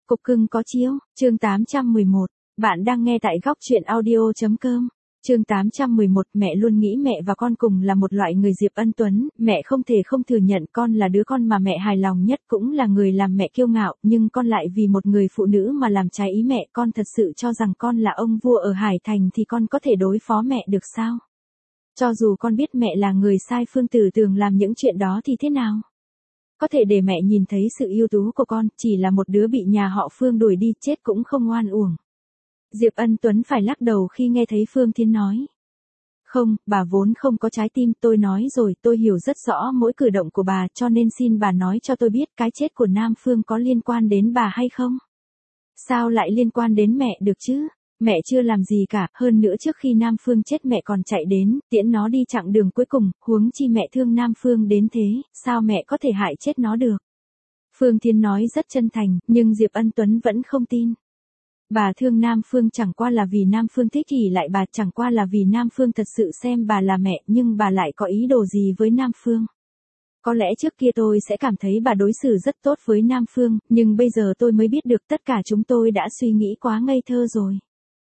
Cục cưng có chiếu, chương 811. Bạn đang nghe tại góc truyện audio.com. Chương 811. Mẹ luôn nghĩ mẹ và con cùng là một loại người. Diệp Ân Tuấn, mẹ không thể không thừa nhận con là đứa con mà mẹ hài lòng nhất, cũng là người làm mẹ kiêu ngạo, nhưng con lại vì một người phụ nữ mà làm trái ý mẹ. Con thật sự cho rằng con là ông vua ở Hải Thành thì con có thể đối phó mẹ được sao? Cho dù con biết mẹ là người sai Phương Tử Tường làm những chuyện đó thì thế nào? Có thể để mẹ nhìn thấy sự ưu tú của con, chỉ là một đứa bị nhà họ Phương đuổi đi, chết cũng không oan uổng. Diệp Ân Tuấn phải lắc đầu khi nghe thấy Phương Thiến nói. Không, bà vốn không có trái tim, tôi nói rồi, tôi hiểu rất rõ mỗi cử động của bà, cho nên xin bà nói cho tôi biết cái chết của Nam Phương có liên quan đến bà hay không? Sao lại liên quan đến mẹ được chứ? Mẹ chưa làm gì cả, hơn nữa trước khi Nam Phương chết mẹ còn chạy đến, tiễn nó đi chặng đường cuối cùng, huống chi mẹ thương Nam Phương đến thế, sao mẹ có thể hại chết nó được? Phương Thiến nói rất chân thành, nhưng Diệp Ân Tuấn vẫn không tin. Bà thương Nam Phương chẳng qua là vì Nam Phương thích ỷ lại bà, chẳng qua là vì Nam Phương thật sự xem bà là mẹ, nhưng bà lại có ý đồ gì với Nam Phương? Có lẽ trước kia tôi sẽ cảm thấy bà đối xử rất tốt với Nam Phương, nhưng bây giờ tôi mới biết được tất cả chúng tôi đã suy nghĩ quá ngây thơ rồi.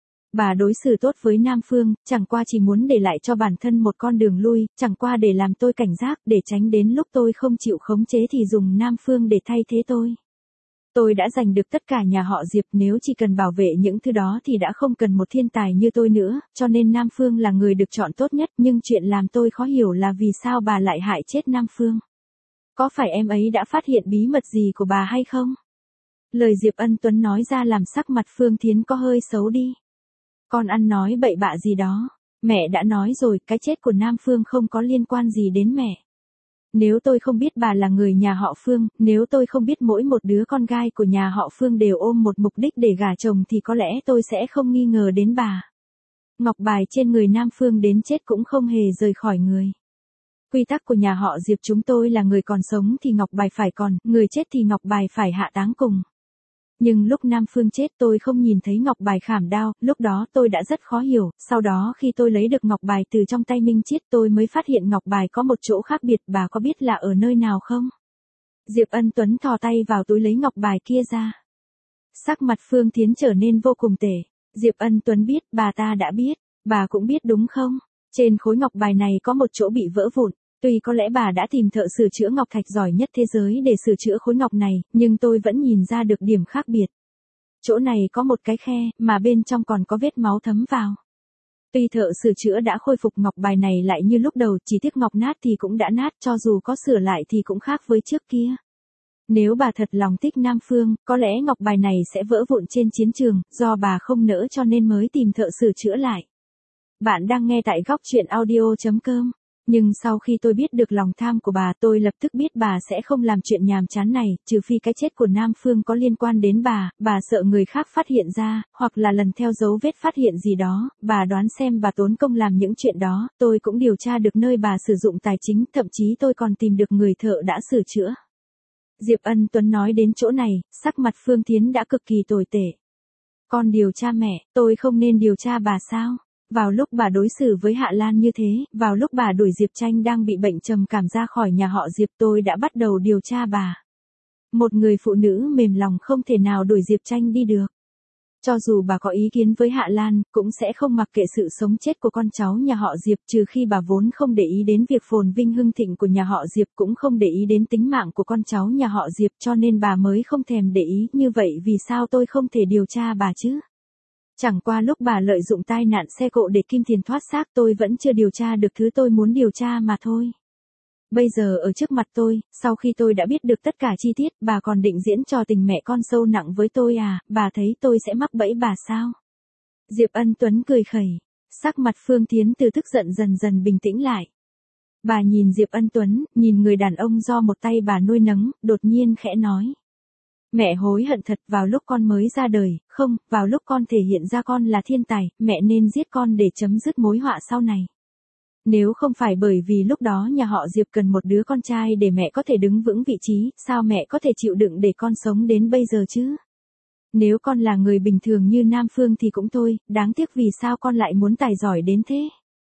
Bà đối xử tốt với Nam Phương, chẳng qua chỉ muốn để lại cho bản thân một con đường lui, chẳng qua để làm tôi cảnh giác, để tránh đến lúc tôi không chịu khống chế thì dùng Nam Phương để thay thế tôi. Tôi đã giành được tất cả nhà họ Diệp, nếu chỉ cần bảo vệ những thứ đó thì đã không cần một thiên tài như tôi nữa, cho nên Nam Phương là người được chọn tốt nhất, nhưng chuyện làm tôi khó hiểu là vì sao bà lại hại chết Nam Phương. Có phải em ấy đã phát hiện bí mật gì của bà hay không? Lời Diệp Ân Tuấn nói ra làm sắc mặt Phương Thiến có hơi xấu đi. Con ăn nói bậy bạ gì đó. Mẹ đã nói rồi, cái chết của Nam Phương không có liên quan gì đến mẹ. Nếu tôi không biết bà là người nhà họ Phương, nếu tôi không biết mỗi một đứa con gái của nhà họ Phương đều ôm một mục đích để gả chồng thì có lẽ tôi sẽ không nghi ngờ đến bà. Ngọc bài trên người Nam Phương đến chết cũng không hề rời khỏi người. Quy tắc của nhà họ Diệp chúng tôi là người còn sống thì ngọc bài phải còn, người chết thì ngọc bài phải hạ táng cùng. Nhưng lúc Nam Phương chết tôi không nhìn thấy ngọc bài khảm đao, lúc đó tôi đã rất khó hiểu, sau đó khi tôi lấy được ngọc bài từ trong tay Minh Chiết tôi mới phát hiện ngọc bài có một chỗ khác biệt, bà có biết là ở nơi nào không? Diệp Ân Tuấn thò tay vào túi lấy ngọc bài kia ra. Sắc mặt Phương Thiến trở nên vô cùng tệ. Diệp Ân Tuấn biết, bà ta đã biết, bà cũng biết đúng không? Trên khối ngọc bài này có một chỗ bị vỡ vụn. Tuy có lẽ bà đã tìm thợ sửa chữa ngọc thạch giỏi nhất thế giới để sửa chữa khối ngọc này, nhưng tôi vẫn nhìn ra được điểm khác biệt. Chỗ này có một cái khe, mà bên trong còn có vết máu thấm vào. Tuy thợ sửa chữa đã khôi phục ngọc bài này lại như lúc đầu, chỉ tiếc ngọc nát thì cũng đã nát, cho dù có sửa lại thì cũng khác với trước kia. Nếu bà thật lòng thích Nam Phương, có lẽ ngọc bài này sẽ vỡ vụn trên chiến trường, do bà không nỡ cho nên mới tìm thợ sửa chữa lại. Bạn đang nghe tại góc truyện audio.com. Nhưng sau khi tôi biết được lòng tham của bà, tôi lập tức biết bà sẽ không làm chuyện nhàm chán này, trừ phi cái chết của Nam Phương có liên quan đến bà sợ người khác phát hiện ra, hoặc là lần theo dấu vết phát hiện gì đó, bà đoán xem bà tốn công làm những chuyện đó, tôi cũng điều tra được nơi bà sử dụng tài chính, thậm chí tôi còn tìm được người thợ đã sửa chữa. Diệp Ân Tuấn nói đến chỗ này, sắc mặt Phương Thiến đã cực kỳ tồi tệ. Con điều tra mẹ, tôi không nên điều tra bà sao? Vào lúc bà đối xử với Hạ Lan như thế, vào lúc bà đuổi Diệp Tranh đang bị bệnh trầm cảm ra khỏi nhà họ Diệp, tôi đã bắt đầu điều tra bà. Một người phụ nữ mềm lòng không thể nào đuổi Diệp Tranh đi được. Cho dù bà có ý kiến với Hạ Lan, cũng sẽ không mặc kệ sự sống chết của con cháu nhà họ Diệp, trừ khi bà vốn không để ý đến việc phồn vinh hưng thịnh của nhà họ Diệp, cũng không để ý đến tính mạng của con cháu nhà họ Diệp, cho nên bà mới không thèm để ý. Như vậy vì sao tôi không thể điều tra bà chứ? Chẳng qua lúc bà lợi dụng tai nạn xe cộ để Kim Thiền thoát xác, tôi vẫn chưa điều tra được thứ tôi muốn điều tra mà thôi. Bây giờ ở trước mặt tôi, sau khi tôi đã biết được tất cả chi tiết, bà còn định diễn trò tình mẹ con sâu nặng với tôi à? Bà thấy tôi sẽ mắc bẫy bà sao? Diệp Ân Tuấn cười khẩy. Sắc mặt Phương Thiến từ tức giận dần dần bình tĩnh lại. Bà nhìn Diệp Ân Tuấn, nhìn người đàn ông do một tay bà nuôi nấng, đột nhiên khẽ nói. Mẹ hối hận thật, vào lúc con mới ra đời, không, vào lúc con thể hiện ra con là thiên tài, mẹ nên giết con để chấm dứt mối họa sau này. Nếu không phải bởi vì lúc đó nhà họ Diệp cần một đứa con trai để mẹ có thể đứng vững vị trí, sao mẹ có thể chịu đựng để con sống đến bây giờ chứ? Nếu con là người bình thường như Nam Phương thì cũng thôi, đáng tiếc vì sao con lại muốn tài giỏi đến thế?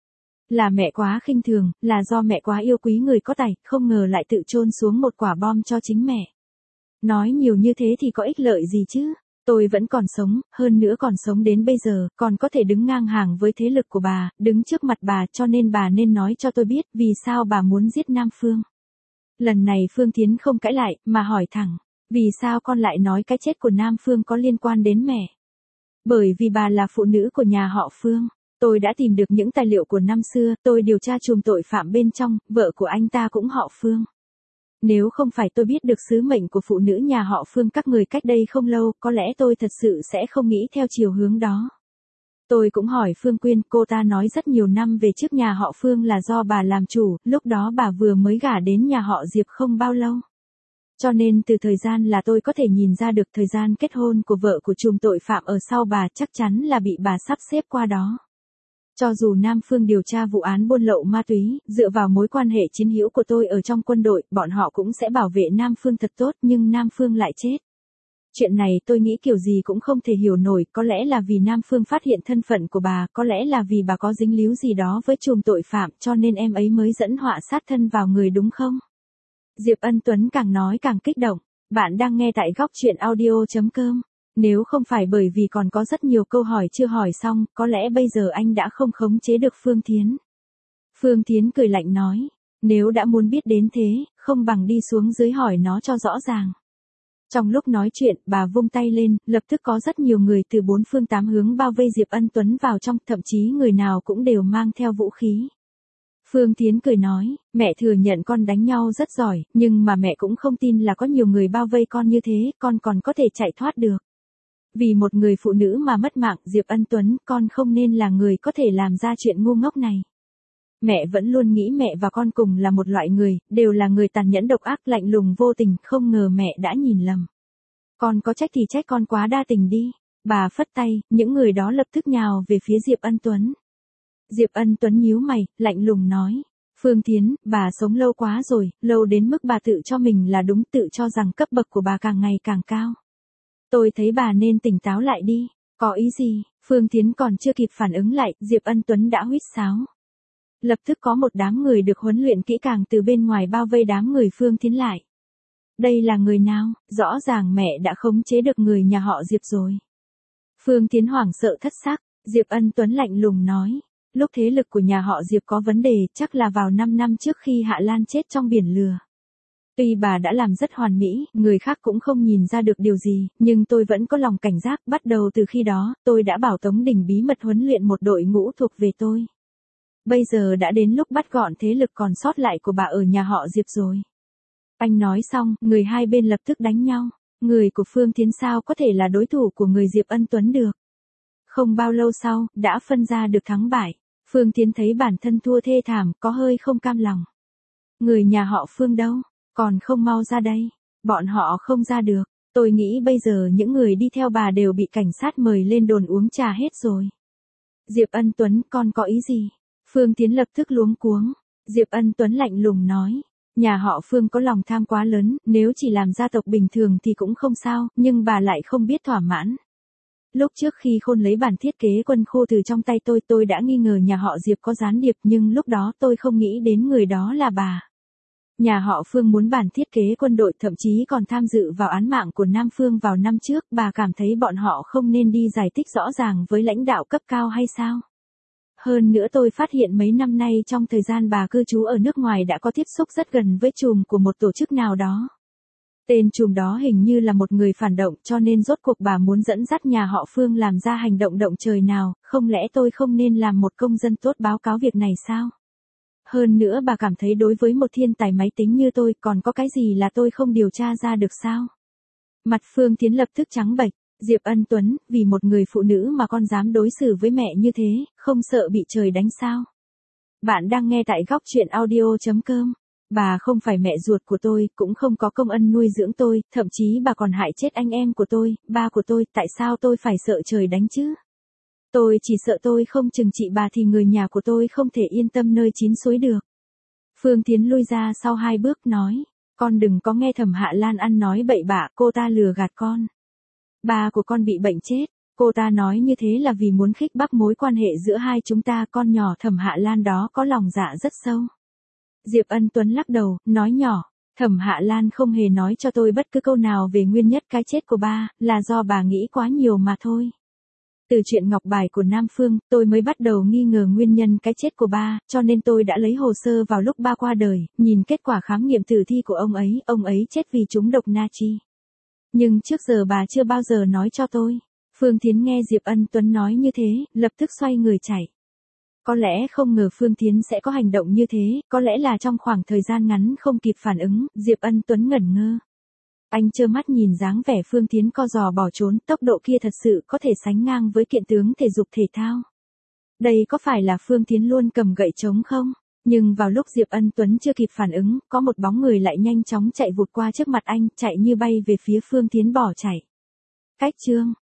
Là mẹ quá khinh thường, là do mẹ quá yêu quý người có tài, không ngờ lại tự chôn xuống một quả bom cho chính mẹ. Nói nhiều như thế thì có ích lợi gì chứ? Tôi vẫn còn sống, hơn nữa còn sống đến bây giờ, còn có thể đứng ngang hàng với thế lực của bà, đứng trước mặt bà, cho nên bà nên nói cho tôi biết vì sao bà muốn giết Nam Phương. Lần này Phương Thiến không cãi lại, mà hỏi thẳng, vì sao con lại nói cái chết của Nam Phương có liên quan đến mẹ? Bởi vì bà là phụ nữ của nhà họ Phương. Tôi đã tìm được những tài liệu của năm xưa, tôi điều tra chùm tội phạm bên trong, vợ của anh ta cũng họ Phương. Nếu không phải tôi biết được sứ mệnh của phụ nữ nhà họ Phương các người cách đây không lâu, có lẽ tôi thật sự sẽ không nghĩ theo chiều hướng đó. Tôi cũng hỏi Phương Quyên, cô ta nói rất nhiều năm về trước nhà họ Phương là do bà làm chủ, lúc đó bà vừa mới gả đến nhà họ Diệp không bao lâu. Cho nên từ thời gian là tôi có thể nhìn ra được thời gian kết hôn của vợ của chùm tội phạm ở sau bà chắc chắn là bị bà sắp xếp qua đó. Cho dù Nam Phương điều tra vụ án buôn lậu ma túy, dựa vào mối quan hệ chiến hữu của tôi ở trong quân đội, bọn họ cũng sẽ bảo vệ Nam Phương thật tốt nhưng Nam Phương lại chết. Chuyện này tôi nghĩ kiểu gì cũng không thể hiểu nổi, có lẽ là vì Nam Phương phát hiện thân phận của bà, có lẽ là vì bà có dính líu gì đó với chùm tội phạm cho nên em ấy mới dẫn họa sát thân vào người đúng không? Diệp Ân Tuấn càng nói càng kích động. Bạn đang nghe tại góc chuyện audio.com. Nếu không phải bởi vì còn có rất nhiều câu hỏi chưa hỏi xong, có lẽ bây giờ anh đã không khống chế được Phương Thiến. Phương Thiến cười lạnh nói, nếu đã muốn biết đến thế, không bằng đi xuống dưới hỏi nó cho rõ ràng. Trong lúc nói chuyện, bà vung tay lên, lập tức có rất nhiều người từ bốn phương tám hướng bao vây Diệp Ân Tuấn vào trong, thậm chí người nào cũng đều mang theo vũ khí. Phương Thiến cười nói, mẹ thừa nhận con đánh nhau rất giỏi, nhưng mà mẹ cũng không tin là có nhiều người bao vây con như thế, con còn có thể chạy thoát được. Vì một người phụ nữ mà mất mạng, Diệp Ân Tuấn, con không nên là người có thể làm ra chuyện ngu ngốc này. Mẹ vẫn luôn nghĩ mẹ và con cùng là một loại người, đều là người tàn nhẫn độc ác lạnh lùng vô tình, không ngờ mẹ đã nhìn lầm. Con có trách thì trách con quá đa tình đi. Bà phất tay, những người đó lập tức nhào về phía Diệp Ân Tuấn. Diệp Ân Tuấn nhíu mày, lạnh lùng nói. Phương Thiến, bà sống lâu quá rồi, lâu đến mức bà tự cho mình là đúng, tự cho rằng cấp bậc của bà càng ngày càng cao. Tôi thấy bà nên tỉnh táo lại đi. Có ý gì? Phương Thiến còn chưa kịp phản ứng lại, Diệp Ân Tuấn đã huýt sáo. Lập tức có một đám người được huấn luyện kỹ càng từ bên ngoài bao vây đám người Phương Thiến lại. Đây là người nào? Rõ ràng mẹ đã khống chế được người nhà họ Diệp rồi. Phương Thiến hoảng sợ thất sắc, Diệp Ân Tuấn lạnh lùng nói. Lúc thế lực của nhà họ Diệp có vấn đề, chắc là vào 5 năm trước khi Hạ Lan chết trong biển lừa. Tuy bà đã làm rất hoàn mỹ, người khác cũng không nhìn ra được điều gì, nhưng tôi vẫn có lòng cảnh giác. Bắt đầu từ khi đó, tôi đã bảo Tống Đình bí mật huấn luyện một đội ngũ thuộc về tôi. Bây giờ đã đến lúc bắt gọn thế lực còn sót lại của bà ở nhà họ Diệp rồi. Anh nói xong, người hai bên lập tức đánh nhau. Người của Phương Thiến sao có thể là đối thủ của người Diệp Ân Tuấn được. Không bao lâu sau, đã phân ra được thắng bại. Phương Thiến thấy bản thân thua thê thảm, có hơi không cam lòng. Người nhà họ Phương đâu? Còn không mau ra đây. Bọn họ không ra được. Tôi nghĩ bây giờ những người đi theo bà đều bị cảnh sát mời lên đồn uống trà hết rồi. Diệp Ân Tuấn, con có ý gì? Phương Thiến lập tức luống cuống. Diệp Ân Tuấn lạnh lùng nói. Nhà họ Phương có lòng tham quá lớn, nếu chỉ làm gia tộc bình thường thì cũng không sao, nhưng bà lại không biết thỏa mãn. Lúc trước khi Khôn lấy bản thiết kế quân khu từ trong tay tôi đã nghi ngờ nhà họ Diệp có gián điệp, nhưng lúc đó tôi không nghĩ đến người đó là bà. Nhà họ Phương muốn bản thiết kế quân đội, thậm chí còn tham dự vào án mạng của Nam Phương vào năm trước, bà cảm thấy bọn họ không nên đi giải thích rõ ràng với lãnh đạo cấp cao hay sao? Hơn nữa tôi phát hiện mấy năm nay trong thời gian bà cư trú ở nước ngoài đã có tiếp xúc rất gần với trùm của một tổ chức nào đó. Tên trùm đó hình như là một người phản động, cho nên rốt cuộc bà muốn dẫn dắt nhà họ Phương làm ra hành động động trời nào, không lẽ tôi không nên làm một công dân tốt báo cáo việc này sao? Hơn nữa bà cảm thấy đối với một thiên tài máy tính như tôi còn có cái gì là tôi không điều tra ra được sao? Mặt Phương Thiến lập tức trắng bệch. Diệp Ân Tuấn, vì một người phụ nữ mà con dám đối xử với mẹ như thế, không sợ bị trời đánh sao? Bạn đang nghe tại góc chuyện audio.com. Bà không phải mẹ ruột của tôi, cũng không có công ân nuôi dưỡng tôi, thậm chí bà còn hại chết anh em của tôi, ba của tôi, tại sao tôi phải sợ trời đánh chứ? Tôi chỉ sợ tôi không trừng trị bà thì người nhà của tôi không thể yên tâm nơi chín suối được. Phương Thiến lui ra sau 2 bước nói, con đừng có nghe Thẩm Hạ Lan ăn nói bậy bạ, cô ta lừa gạt con. Ba của con bị bệnh chết, cô ta nói như thế là vì muốn khích bác mối quan hệ giữa hai chúng ta, con nhỏ Thẩm Hạ Lan đó có lòng dạ rất sâu. Diệp Ân Tuấn lắc đầu, nói nhỏ, Thẩm Hạ Lan không hề nói cho tôi bất cứ câu nào về nguyên nhân cái chết của ba, là do bà nghĩ quá nhiều mà thôi. Từ chuyện ngọc bài của Nam Phương, tôi mới bắt đầu nghi ngờ nguyên nhân cái chết của ba, cho nên tôi đã lấy hồ sơ vào lúc ba qua đời, nhìn kết quả khám nghiệm tử thi của ông ấy chết vì trúng độc natri. Nhưng trước giờ bà chưa bao giờ nói cho tôi. Phương Thiến nghe Diệp Ân Tuấn nói như thế, lập tức xoay người chạy. Có lẽ không ngờ Phương Thiến sẽ có hành động như thế, có lẽ là trong khoảng thời gian ngắn không kịp phản ứng, Diệp Ân Tuấn ngẩn ngơ. Anh trơ mắt nhìn dáng vẻ Phương Thiến co giò bỏ trốn, tốc độ kia thật sự có thể sánh ngang với kiện tướng thể dục thể thao. Đây có phải là Phương Thiến luôn cầm gậy trống không? Nhưng vào lúc Diệp Ân Tuấn chưa kịp phản ứng, có một bóng người lại nhanh chóng chạy vụt qua trước mặt anh, chạy như bay về phía Phương Thiến bỏ chạy. Cách chương